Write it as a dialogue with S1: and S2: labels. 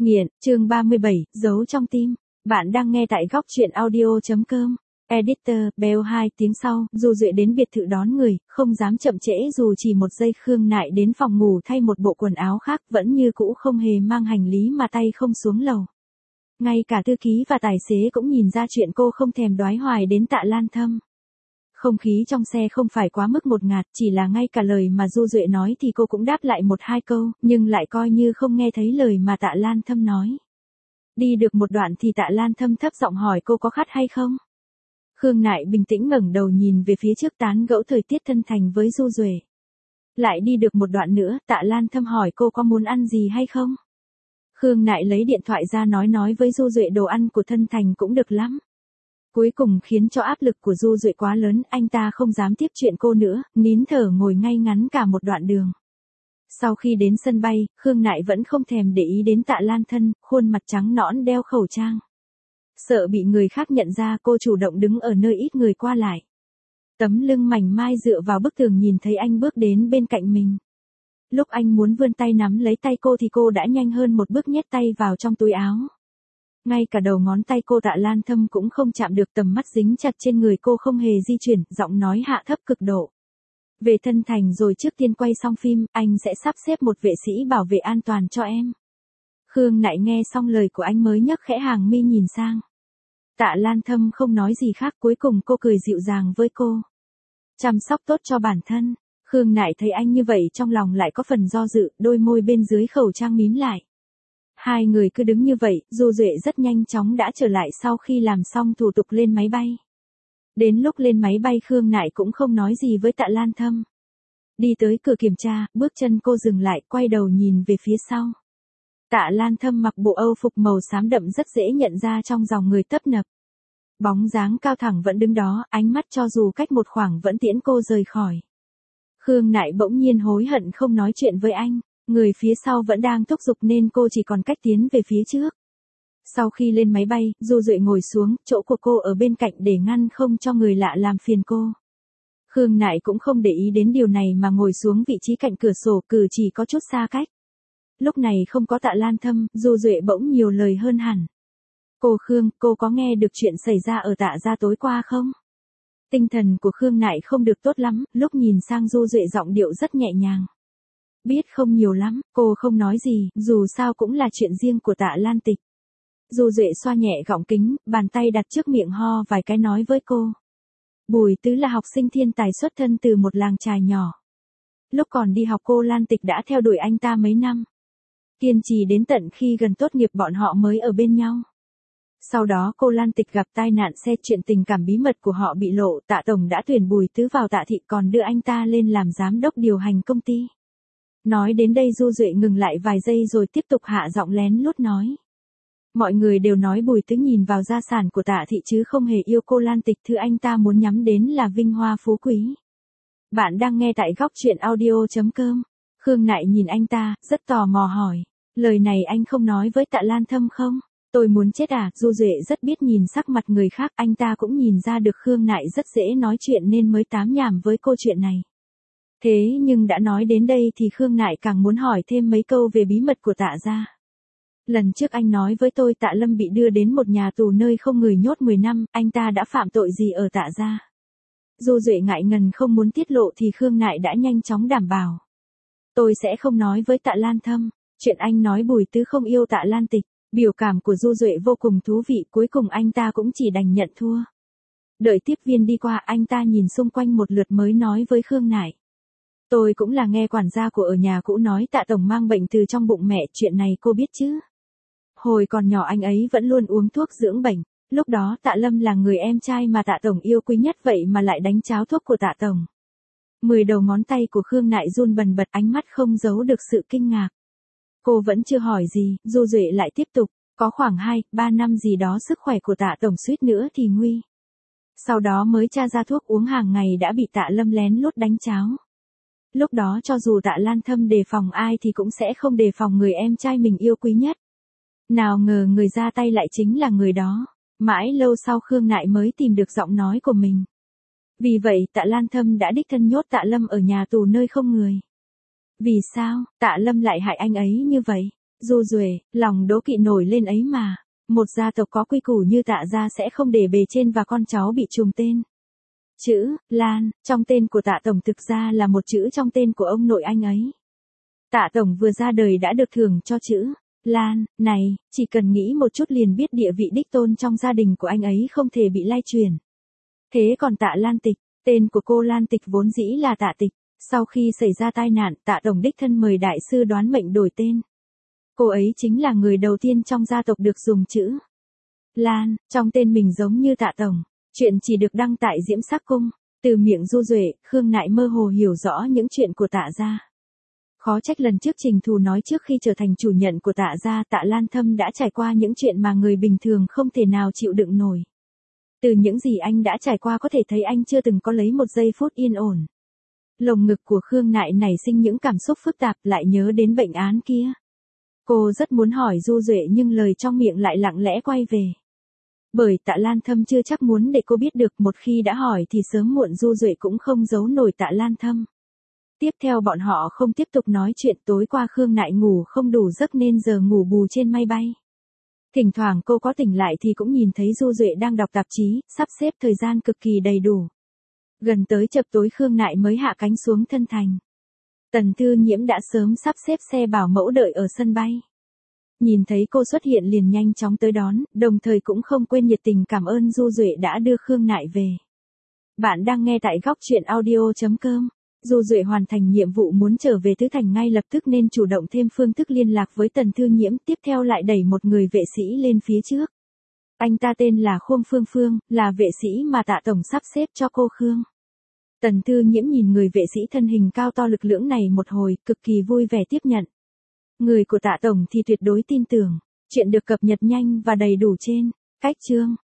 S1: Nghiện, chương 37, giấu trong tim. Bạn đang nghe tại góc truyện audio.com. Editor, bell 2 tiếng sau, Du Duệ đến biệt thự đón người, không dám chậm trễ dù chỉ một giây. Khương Nại đến phòng ngủ thay một bộ quần áo khác, vẫn như cũ không hề mang hành lý mà tay không xuống lầu. Ngay cả thư ký và tài xế cũng nhìn ra chuyện cô không thèm đoái hoài đến Tạ Lan Thâm. Không khí trong xe không phải quá mức ngột ngạt, chỉ là ngay cả lời mà Du Duệ nói thì cô cũng đáp lại một hai câu, nhưng lại coi như không nghe thấy lời mà Tạ Lan Thâm nói. Đi được một đoạn thì Tạ Lan Thâm thấp giọng hỏi cô có khát hay không? Khương Nại bình tĩnh ngẩng đầu nhìn về phía trước tán gẫu thời tiết thân thành với Du Duệ. Lại đi được một đoạn nữa, Tạ Lan Thâm hỏi cô có muốn ăn gì hay không? Khương Nại lấy điện thoại ra nói với Du Duệ đồ ăn của thân thành cũng được lắm. Cuối cùng khiến cho áp lực của Du Duệ quá lớn, anh ta không dám tiếp chuyện cô nữa, nín thở ngồi ngay ngắn cả một đoạn đường. Sau khi đến sân bay, Khương Nại vẫn không thèm để ý đến Tạ Lan Thâm, khuôn mặt trắng nõn đeo khẩu trang. Sợ bị người khác nhận ra, cô chủ động đứng ở nơi ít người qua lại. Tấm lưng mảnh mai dựa vào bức tường nhìn thấy anh bước đến bên cạnh mình. Lúc anh muốn vươn tay nắm lấy tay cô thì cô đã nhanh hơn một bước nhét tay vào trong túi áo. Ngay cả đầu ngón tay cô Tạ Lan Thâm cũng không chạm được, tầm mắt dính chặt trên người cô không hề di chuyển, giọng nói hạ thấp cực độ. Về thân thành rồi, trước tiên quay xong phim, anh sẽ sắp xếp một vệ sĩ bảo vệ an toàn cho em. Khương Nại nghe xong lời của anh mới nhấc khẽ hàng mi nhìn sang. Tạ Lan Thâm không nói gì khác, cuối cùng cô cười dịu dàng với cô. Chăm sóc tốt cho bản thân. Khương Nại thấy anh như vậy trong lòng lại có phần do dự, đôi môi bên dưới khẩu trang mím lại. Hai người cứ đứng như vậy, Du Duệ rất nhanh chóng đã trở lại sau khi làm xong thủ tục lên máy bay. Đến lúc lên máy bay Khương Nại cũng không nói gì với Tạ Lan Thâm. Đi tới cửa kiểm tra, bước chân cô dừng lại, quay đầu nhìn về phía sau. Tạ Lan Thâm mặc bộ Âu phục màu xám đậm rất dễ nhận ra trong dòng người tấp nập. Bóng dáng cao thẳng vẫn đứng đó, ánh mắt cho dù cách một khoảng vẫn tiễn cô rời khỏi. Khương Nại bỗng nhiên hối hận không nói chuyện với anh. Người phía sau vẫn đang thúc giục nên cô chỉ còn cách tiến về phía trước. Sau khi lên máy bay, Du Duệ ngồi xuống, chỗ của cô ở bên cạnh để ngăn không cho người lạ làm phiền cô. Khương Nại cũng không để ý đến điều này mà ngồi xuống vị trí cạnh cửa sổ, cử chỉ có chút xa cách. Lúc này không có Tạ Lan Thâm, Du Duệ bỗng nhiều lời hơn hẳn. Cô Khương, cô có nghe được chuyện xảy ra ở Tạ gia tối qua không? Tinh thần của Khương Nại không được tốt lắm, lúc nhìn sang Du Duệ giọng điệu rất nhẹ nhàng. Biết không nhiều lắm, cô không nói gì, dù sao cũng là chuyện riêng của Tạ Lan Tịch. Du Duệ xoa nhẹ gọng kính, bàn tay đặt trước miệng ho vài cái nói với cô. Bùi Tứ là học sinh thiên tài xuất thân từ một làng chài nhỏ. Lúc còn đi học cô Lan Tịch đã theo đuổi anh ta mấy năm. Kiên trì đến tận khi gần tốt nghiệp bọn họ mới ở bên nhau. Sau đó cô Lan Tịch gặp tai nạn xe, chuyện tình cảm bí mật của họ bị lộ, Tạ Tổng đã tuyển Bùi Tứ vào Tạ thị còn đưa anh ta lên làm giám đốc điều hành công ty. Nói đến đây Du Duệ ngừng lại vài giây rồi tiếp tục hạ giọng lén lút nói. Mọi người đều nói Bùi Tứ nhìn vào gia sản của Tạ thị chứ không hề yêu cô Lan Tịch, thứ anh ta muốn nhắm đến là vinh hoa phú quý. Bạn đang nghe tại góc truyện audio.com. Khương Nại nhìn anh ta, rất tò mò hỏi. Lời này anh không nói với Tạ Lan Thâm không? Tôi muốn chết à? Du Duệ rất biết nhìn sắc mặt người khác, anh ta cũng nhìn ra được Khương Nại rất dễ nói chuyện nên mới tám nhảm với cô chuyện này. Thế nhưng đã nói đến đây thì Khương Nại càng muốn hỏi thêm mấy câu về bí mật của Tạ gia. Lần trước anh nói với tôi Tạ Lâm bị đưa đến một nhà tù nơi không người nhốt 10 năm, anh ta đã phạm tội gì ở Tạ gia? Du Duệ ngại ngần không muốn tiết lộ thì Khương Nại đã nhanh chóng đảm bảo. Tôi sẽ không nói với Tạ Lan Thâm, chuyện anh nói Bùi Tứ không yêu Tạ Lan Tịch. Biểu cảm của Du Duệ vô cùng thú vị, cuối cùng anh ta cũng chỉ đành nhận thua. Đợi tiếp viên đi qua, anh ta nhìn xung quanh một lượt mới nói với Khương Nại. Tôi cũng là nghe quản gia của ở nhà cũ nói Tạ Tổng mang bệnh từ trong bụng mẹ, chuyện này cô biết chứ? Hồi còn nhỏ anh ấy vẫn luôn uống thuốc dưỡng bệnh, lúc đó Tạ Lâm là người em trai mà Tạ Tổng yêu quý nhất vậy mà lại đánh cháo thuốc của Tạ Tổng. 10 đầu ngón tay của Khương Nại run bần bật, ánh mắt không giấu được sự kinh ngạc. Cô vẫn chưa hỏi gì, Du Duệ lại tiếp tục, có khoảng 2-3 năm gì đó sức khỏe của Tạ Tổng suýt nữa thì nguy. Sau đó mới tra ra thuốc uống hàng ngày đã bị Tạ Lâm lén lút đánh cháo. Lúc đó cho dù Tạ Lan Thâm đề phòng ai thì cũng sẽ không đề phòng người em trai mình yêu quý nhất. Nào ngờ người ra tay lại chính là người đó. Mãi lâu sau Khương Nại mới tìm được giọng nói của mình. Vì vậy Tạ Lan Thâm đã đích thân nhốt Tạ Lâm ở nhà tù nơi không người. Vì sao, Tạ Lâm lại hại anh ấy như vậy? Du Duệ, lòng đố kỵ nổi lên ấy mà. Một gia tộc có quy củ như Tạ gia sẽ không để bề trên và con cháu bị trùng tên. Chữ Lan trong tên của Tạ tổng thực ra là một chữ trong tên của ông nội anh ấy. Tạ tổng vừa ra đời đã được thưởng cho chữ Lan này, chỉ cần nghĩ một chút liền biết địa vị đích tôn trong gia đình của anh ấy không thể bị lai truyền. Thế còn Tạ Lan Tịch, tên của cô Lan Tịch vốn dĩ là Tạ Tịch, sau khi xảy ra tai nạn, Tạ tổng đích thân mời đại sư đoán mệnh đổi tên. Cô ấy chính là người đầu tiên trong gia tộc được dùng chữ Lan trong tên mình giống như Tạ tổng. Chuyện chỉ được đăng tại Diễm Sắc Cung. Từ miệng Du Duệ, Khương Nại mơ hồ hiểu rõ những chuyện của Tạ gia. Khó trách lần trước Trình Thù nói trước khi trở thành chủ nhận của Tạ gia, Tạ Lan Thâm đã trải qua những chuyện mà người bình thường không thể nào chịu đựng nổi. Từ những gì anh đã trải qua có thể thấy anh chưa từng có lấy một giây phút yên ổn. Lồng ngực của Khương Nại nảy sinh những cảm xúc phức tạp, lại nhớ đến bệnh án kia. Cô rất muốn hỏi Du Duệ nhưng lời trong miệng lại lặng lẽ quay về. Bởi Tạ Lan Thâm chưa chắc muốn để cô biết được, một khi đã hỏi thì sớm muộn Du Duệ cũng không giấu nổi Tạ Lan Thâm. Tiếp theo bọn họ không tiếp tục nói chuyện, tối qua Khương Nại ngủ không đủ giấc nên giờ ngủ bù trên máy bay. Thỉnh thoảng cô có tỉnh lại thì cũng nhìn thấy Du Duệ đang đọc tạp chí, sắp xếp thời gian cực kỳ đầy đủ. Gần tới chập tối Khương Nại mới hạ cánh xuống Thân Thành. Tần Thư Nhiễm đã sớm sắp xếp xe bảo mẫu đợi ở sân bay. Nhìn thấy cô xuất hiện liền nhanh chóng tới đón, đồng thời cũng không quên nhiệt tình cảm ơn Du Duệ đã đưa Khương Nại về. Bạn đang nghe tại góc truyện audio.com. Du Duệ hoàn thành nhiệm vụ muốn trở về Tứ Thành ngay lập tức nên chủ động thêm phương thức liên lạc với Tần Thư Nhiễm, tiếp theo lại đẩy một người vệ sĩ lên phía trước. Anh ta tên là Khôm Phương Phương, là vệ sĩ mà Tạ tổng sắp xếp cho cô Khương. Tần Thư Nhiễm nhìn người vệ sĩ thân hình cao to lực lưỡng này một hồi, cực kỳ vui vẻ tiếp nhận. Người của Tạ tổng thì tuyệt đối tin tưởng. Chuyện được cập nhật nhanh và đầy đủ trên cách chương.